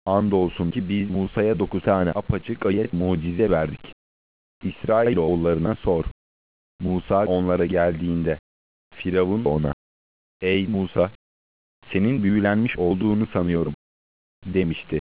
Andolsun ki biz Musa'ya 9 tane apaçık ayet mucize verdik. İsrailoğullarına sor. Musa onlara geldiğinde, Firavun ona, "Ey Musa, senin büyülenmiş olduğunu sanıyorum," demişti.